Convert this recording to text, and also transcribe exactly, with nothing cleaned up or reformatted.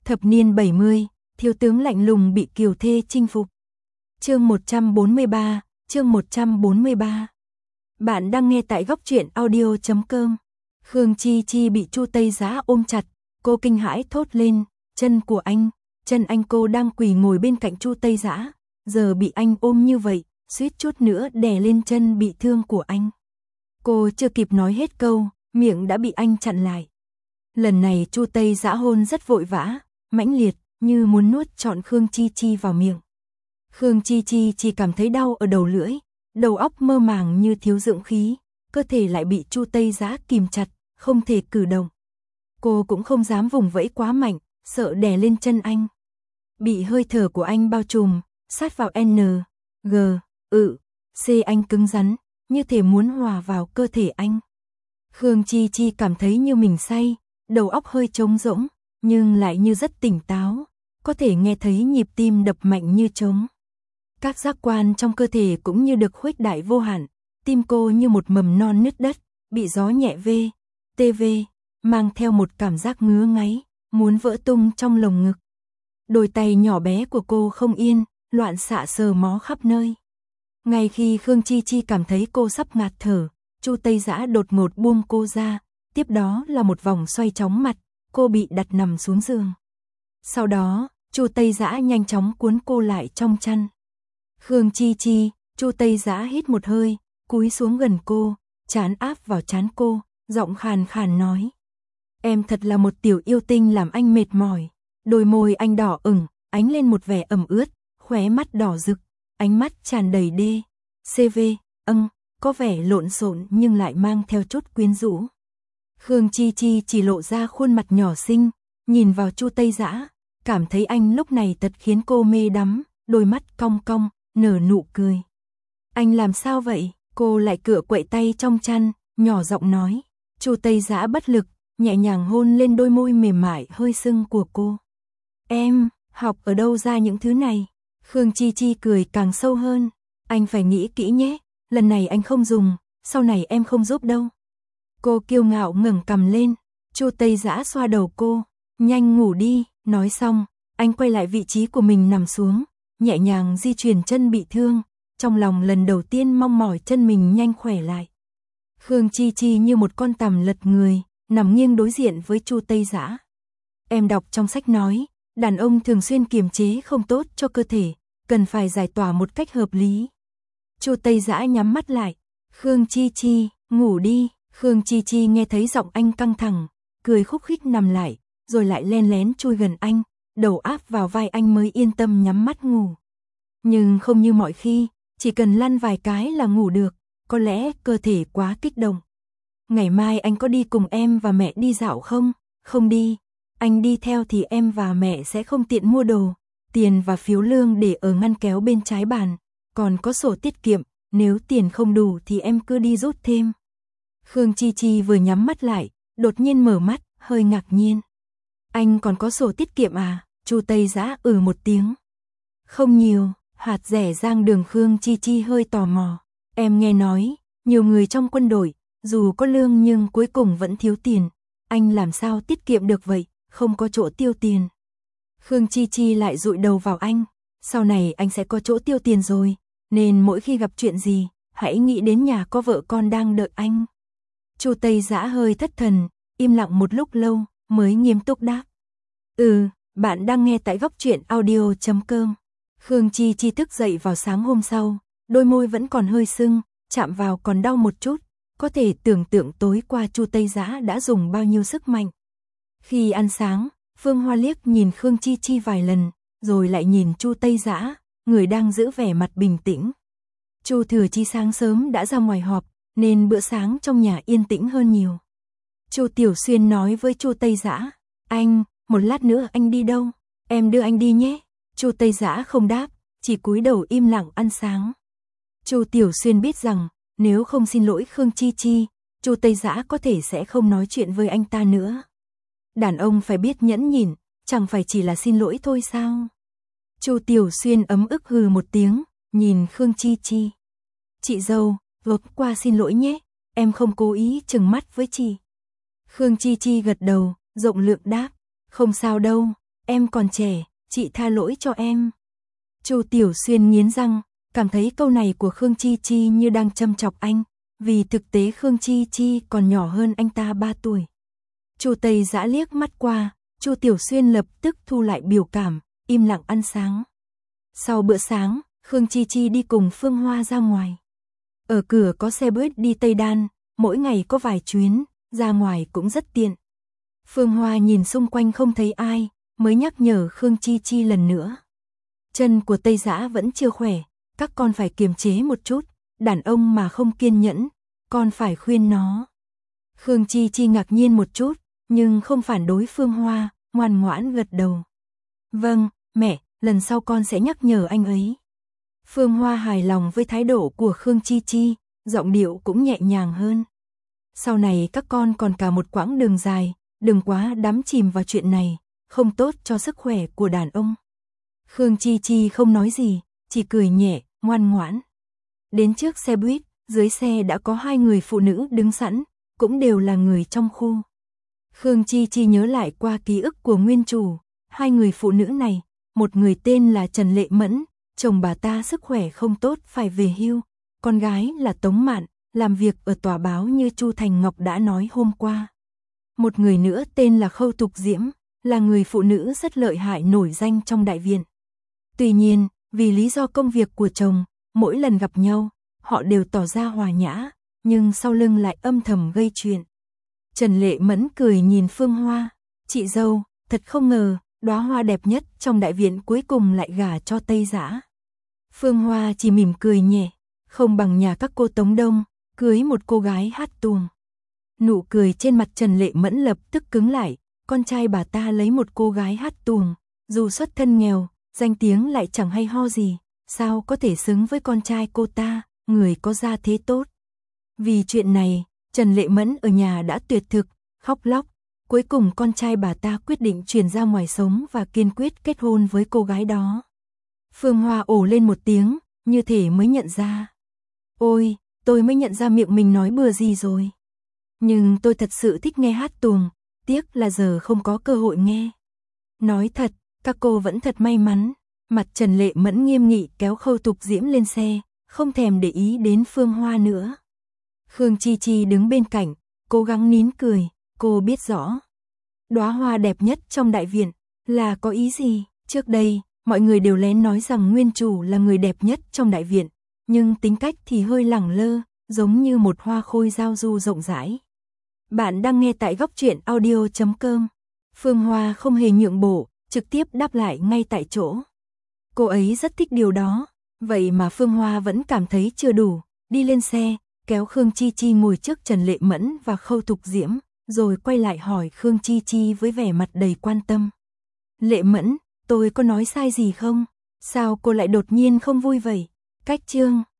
Thập niên bảy mươi, thiếu tướng lạnh lùng bị kiều thê chinh phục. Chương một trăm bốn mươi ba, chương một trăm bốn mươi ba. Bạn đang nghe tại góc truyện audio chấm com. Khương Chi Chi bị Chu Tây Giã ôm chặt, cô kinh hãi thốt lên, chân của anh, chân anh. Cô đang quỳ ngồi bên cạnh Chu Tây Giã, giờ bị anh ôm như vậy, suýt chút nữa đè lên chân bị thương của anh. Cô chưa kịp nói hết câu, miệng đã bị anh chặn lại. Lần này Chu Tây Giã hôn rất vội vã, mãnh liệt, như muốn nuốt trọn Khương Chi Chi vào miệng. Khương Chi Chi chỉ cảm thấy đau ở đầu lưỡi, đầu óc mơ màng như thiếu dưỡng khí, cơ thể lại bị Chu Tây Giã kìm chặt, không thể cử động. Cô cũng không dám vùng vẫy quá mạnh, sợ đè lên chân anh. Bị hơi thở của anh bao trùm, sát vào N, G, ự, C anh cứng rắn, như thể muốn hòa vào cơ thể anh. Khương Chi Chi cảm thấy như mình say, đầu óc hơi trống rỗng, nhưng lại như rất tỉnh táo, có thể nghe thấy nhịp tim đập mạnh như trống. Các giác quan trong cơ thể cũng như được khuếch đại vô hạn, tim cô như một mầm non nứt đất, bị gió nhẹ vê, tê vê, mang theo một cảm giác ngứa ngáy, muốn vỡ tung trong lồng ngực. Đôi tay nhỏ bé của cô không yên, loạn xạ sờ mó khắp nơi. Ngay khi Khương Chi Chi cảm thấy cô sắp ngạt thở, Chu Tây Giã đột ngột buông cô ra, tiếp đó là một vòng xoay chóng mặt, cô bị đặt nằm xuống giường. Sau đó, Chu Tây Giã nhanh chóng cuốn cô lại trong chăn. Khương Chi Chi, Chu Tây Giã hít một hơi, cúi xuống gần cô, trán áp vào trán cô, giọng khàn khàn nói: "Em thật là một tiểu yêu tinh làm anh mệt mỏi." Đôi môi anh đỏ ửng, ánh lên một vẻ ẩm ướt, khóe mắt đỏ rực, ánh mắt tràn đầy đê, xê vê, âng, có vẻ lộn xộn nhưng lại mang theo chút quyến rũ. Khương Chi Chi chỉ lộ ra khuôn mặt nhỏ xinh, nhìn vào Chu Tây Giã, cảm thấy anh lúc này thật khiến cô mê đắm, đôi mắt cong cong, nở nụ cười. "Anh làm sao vậy?" Cô lại cựa quậy tay trong chăn, nhỏ giọng nói. Chu Tây Giã bất lực, nhẹ nhàng hôn lên đôi môi mềm mại hơi sưng của cô. "Em, học ở đâu ra những thứ này?" Khương Chi Chi cười càng sâu hơn. "Anh phải nghĩ kỹ nhé, lần này anh không dùng, sau này em không giúp đâu." Cô kiêu ngạo ngẩng cằm lên, Chu Tây Giã xoa đầu cô, "Nhanh ngủ đi." Nói xong, anh quay lại vị trí của mình nằm xuống, nhẹ nhàng di chuyển chân bị thương, trong lòng lần đầu tiên mong mỏi chân mình nhanh khỏe lại. Khương Chi Chi như một con tằm lật người, nằm nghiêng đối diện với Chu Tây Giã. "Em đọc trong sách nói, đàn ông thường xuyên kiềm chế không tốt cho cơ thể, cần phải giải tỏa một cách hợp lý." Chu Tây Giã nhắm mắt lại, "Khương Chi Chi, ngủ đi." Khương Chi Chi nghe thấy giọng anh căng thẳng, cười khúc khích nằm lại, rồi lại len lén chui gần anh, đầu áp vào vai anh mới yên tâm nhắm mắt ngủ. Nhưng không như mọi khi, chỉ cần lăn vài cái là ngủ được, có lẽ cơ thể quá kích động. "Ngày mai anh có đi cùng em và mẹ đi dạo không?" "Không đi. Anh đi theo thì em và mẹ sẽ không tiện mua đồ. Tiền và phiếu lương để ở ngăn kéo bên trái bàn, còn có sổ tiết kiệm, nếu tiền không đủ thì em cứ đi rút thêm." Khương Chi Chi vừa nhắm mắt lại, đột nhiên mở mắt, hơi ngạc nhiên. "Anh còn có sổ tiết kiệm à?" Chu Tây Giã ừ một tiếng. "Không nhiều." Hạt rẻ rang đường. Khương Chi Chi hơi tò mò. "Em nghe nói, nhiều người trong quân đội, dù có lương nhưng cuối cùng vẫn thiếu tiền. Anh làm sao tiết kiệm được vậy, không có chỗ tiêu tiền?" Khương Chi Chi lại dụi đầu vào anh. "Sau này anh sẽ có chỗ tiêu tiền rồi, nên mỗi khi gặp chuyện gì, hãy nghĩ đến nhà có vợ con đang đợi anh." Chu Tây Giã hơi thất thần, im lặng một lúc lâu, mới nghiêm túc đáp. "Ừ, bạn đang nghe tại góc truyện audio chấm com." Khương Chi Chi thức dậy vào sáng hôm sau, đôi môi vẫn còn hơi sưng, chạm vào còn đau một chút, có thể tưởng tượng tối qua Chu Tây Giã đã dùng bao nhiêu sức mạnh. Khi ăn sáng, Phương Hoa liếc nhìn Khương Chi Chi vài lần, rồi lại nhìn Chu Tây Giã, người đang giữ vẻ mặt bình tĩnh. Chu Thừa Chi sáng sớm đã ra ngoài họp, nên bữa sáng trong nhà yên tĩnh hơn nhiều. Chu Tiểu Xuyên nói với Chu Tây Giã, "Anh, một lát nữa anh đi đâu? Em đưa anh đi nhé." Chu Tây Giã không đáp, chỉ cúi đầu im lặng ăn sáng. Chu Tiểu Xuyên biết rằng, nếu không xin lỗi Khương Chi Chi, Chu Tây Giã có thể sẽ không nói chuyện với anh ta nữa. Đàn ông phải biết nhẫn nhịn, chẳng phải chỉ là xin lỗi thôi sao? Chu Tiểu Xuyên ấm ức hừ một tiếng, nhìn Khương Chi Chi. "Chị dâu, vừa qua xin lỗi nhé, em không cố ý trừng mắt với chị." Khương Chi Chi gật đầu, rộng lượng đáp, "Không sao đâu, em còn trẻ, chị tha lỗi cho em. Chu Tiểu Xuyên nghiến răng, cảm thấy câu này của Khương Chi Chi như đang châm chọc anh, vì thực tế Khương Chi Chi còn nhỏ hơn anh ta ba tuổi. Chu Tây Dã liếc mắt qua, Chu Tiểu Xuyên lập tức thu lại biểu cảm, im lặng ăn sáng. Sau bữa sáng, Khương Chi Chi đi cùng Phương Hoa ra ngoài. Ở cửa có xe buýt đi Tây Đan, mỗi ngày có vài chuyến, ra ngoài cũng rất tiện. Phương Hoa nhìn xung quanh không thấy ai, mới nhắc nhở Khương Chi Chi lần nữa. Chân của Tây Dã vẫn chưa khỏe, các con phải kiềm chế một chút, đàn ông mà không kiên nhẫn, con phải khuyên nó. Khương Chi Chi ngạc nhiên một chút, nhưng không phản đối Phương Hoa, ngoan ngoãn gật đầu. Vâng, mẹ, lần sau con sẽ nhắc nhở anh ấy. Phương Hoa hài lòng với thái độ của Khương Chi Chi, giọng điệu cũng nhẹ nhàng hơn. Sau này các con còn cả một quãng đường dài, đừng quá đắm chìm vào chuyện này, không tốt cho sức khỏe của đàn ông. Khương Chi Chi không nói gì, chỉ cười nhẹ, ngoan ngoãn. Đến trước xe buýt, dưới xe đã có hai người phụ nữ đứng sẵn, cũng đều là người trong khu. Khương Chi Chi nhớ lại qua ký ức của nguyên chủ, hai người phụ nữ này, một người tên là Trần Lệ Mẫn, chồng bà ta sức khỏe không tốt phải về hưu, con gái là Tống Mạn, làm việc ở tòa báo như Chu Thành Ngọc đã nói hôm qua. Một người nữa tên là Khâu Thục Diễm, là người phụ nữ rất lợi hại nổi danh trong đại viện. Tuy nhiên, vì lý do công việc của chồng, mỗi lần gặp nhau, họ đều tỏ ra hòa nhã, nhưng sau lưng lại âm thầm gây chuyện. Trần Lệ Mẫn cười nhìn Phương Hoa, chị dâu, thật không ngờ, đóa hoa đẹp nhất trong đại viện cuối cùng lại gả cho Tây Dã. Phương Hoa chỉ mỉm cười nhẹ, không bằng nhà các cô Tống Đông, cưới một cô gái hát tuồng. Nụ cười trên mặt Trần Lệ Mẫn lập tức cứng lại, con trai bà ta lấy một cô gái hát tuồng, dù xuất thân nghèo, danh tiếng lại chẳng hay ho gì, sao có thể xứng với con trai cô ta, người có gia thế tốt. Vì chuyện này, Trần Lệ Mẫn ở nhà đã tuyệt thực, khóc lóc, cuối cùng con trai bà ta quyết định chuyển ra ngoài sống và kiên quyết kết hôn với cô gái đó. Phương Hoa ồ lên một tiếng, như thể mới nhận ra. Ôi, tôi mới nhận ra miệng mình nói bừa gì rồi. Nhưng tôi thật sự thích nghe hát tuồng, tiếc là giờ không có cơ hội nghe. Nói thật, các cô vẫn thật may mắn. Mặt Trần Lệ Mẫn nghiêm nghị kéo Khâu Thục Diễm lên xe, không thèm để ý đến Phương Hoa nữa. Khương Chi Chi đứng bên cạnh, cố gắng nín cười, cô biết rõ. Đóa hoa đẹp nhất trong đại viện, là có ý gì? Trước đây, mọi người đều lén nói rằng nguyên chủ là người đẹp nhất trong đại viện, nhưng tính cách thì hơi lẳng lơ, giống như một hoa khôi giao du rộng rãi. Bạn đang nghe tại góc truyện audio chấm com. Phương Hoa không hề nhượng bộ, trực tiếp đáp lại ngay tại chỗ. Cô ấy rất thích điều đó, vậy mà Phương Hoa vẫn cảm thấy chưa đủ, đi lên xe, kéo Khương Chi Chi ngồi trước Trần Lệ Mẫn và Khâu Thục Diễm, rồi quay lại hỏi Khương Chi Chi với vẻ mặt đầy quan tâm. Lệ Mẫn, tôi có nói sai gì không? Sao cô lại đột nhiên không vui vậy? Cách chương